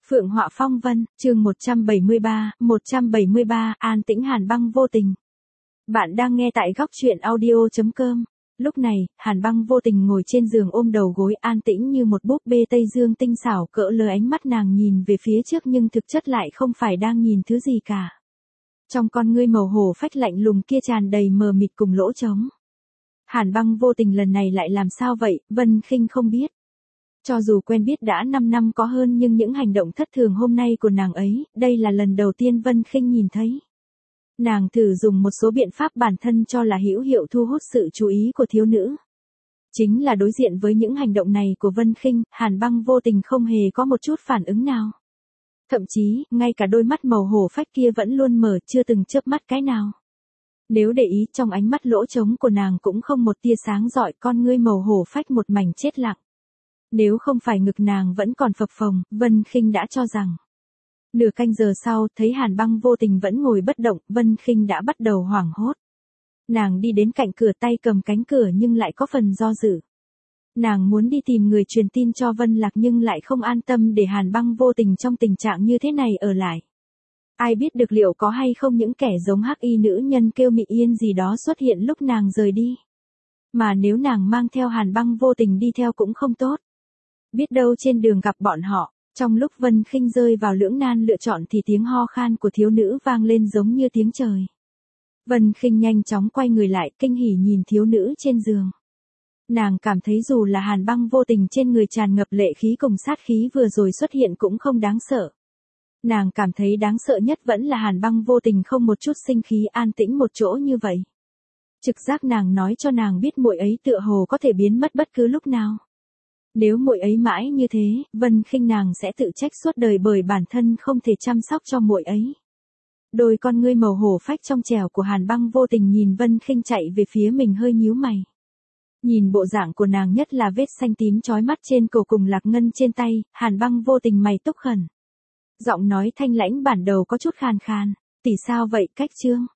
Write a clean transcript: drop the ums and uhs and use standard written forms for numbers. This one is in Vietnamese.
Phượng Họa Phong Vân, chương 173, An Tĩnh Hàn Băng vô tình. Bạn đang nghe tại góc truyện audio.com. Lúc này, Hàn Băng vô tình ngồi trên giường ôm đầu gối an tĩnh như một búp bê Tây Dương tinh xảo, cỡ lớn ánh mắt nàng nhìn về phía trước nhưng thực chất lại không phải đang nhìn thứ gì cả. Trong con ngươi màu hổ phách lạnh lùng kia tràn đầy mờ mịt cùng lỗ trống. Hàn Băng vô tình lần này lại làm sao vậy, Vân Khinh không biết. Cho dù quen biết đã 5 năm có hơn nhưng những hành động thất thường hôm nay của nàng ấy, đây là lần đầu tiên Vân Khinh nhìn thấy. Nàng thử dùng một số biện pháp bản thân cho là hữu hiệu thu hút sự chú ý của thiếu nữ. Chính là đối diện với những hành động này của Vân Khinh, Hàn Băng vô tình không hề có một chút phản ứng nào. Thậm chí, ngay cả đôi mắt màu hổ phách kia vẫn luôn mở, chưa từng chớp mắt cái nào. Nếu để ý, trong ánh mắt lỗ trống của nàng cũng không một tia sáng rọi, con ngươi màu hổ phách một mảnh chết lặng. Nếu không phải ngực nàng vẫn còn phập phồng, Vân Khinh đã cho rằng. Nửa canh giờ sau, thấy Hàn Băng vô tình vẫn ngồi bất động, Vân Khinh đã bắt đầu hoảng hốt. Nàng đi đến cạnh cửa, tay cầm cánh cửa nhưng lại có phần do dự. Nàng muốn đi tìm người truyền tin cho Vân Lạc nhưng lại không an tâm để Hàn Băng vô tình trong tình trạng như thế này ở lại. Ai biết được liệu có hay không những kẻ giống hắc y nữ nhân kêu Mị Yên gì đó xuất hiện lúc nàng rời đi. Mà nếu nàng mang theo Hàn Băng vô tình đi theo cũng không tốt. Biết đâu trên đường gặp bọn họ, trong lúc Vân Khinh rơi vào lưỡng nan lựa chọn thì tiếng ho khan của thiếu nữ vang lên giống như tiếng trời. Vân Khinh nhanh chóng quay người lại, kinh hỉ nhìn thiếu nữ trên giường. Nàng cảm thấy dù là Hàn Băng vô tình trên người tràn ngập lệ khí cùng sát khí vừa rồi xuất hiện cũng không đáng sợ. Nàng cảm thấy đáng sợ nhất vẫn là Hàn Băng vô tình không một chút sinh khí, an tĩnh một chỗ như vậy. Trực giác nàng nói cho nàng biết muội ấy tựa hồ có thể biến mất bất cứ lúc nào. Nếu muội ấy mãi như thế, Vân Khinh nàng sẽ tự trách suốt đời bởi bản thân không thể chăm sóc cho muội ấy. Đôi con ngươi màu hổ phách trong trẻo của Hàn Băng vô tình nhìn Vân Khinh chạy về phía mình hơi nhíu mày. Nhìn bộ dạng của nàng, nhất là vết xanh tím chói mắt trên cổ cùng lạc ngân trên tay, Hàn Băng vô tình mày túc khẩn. Giọng nói thanh lãnh bản đầu có chút khàn khàn, tỷ sao vậy Cách Trương?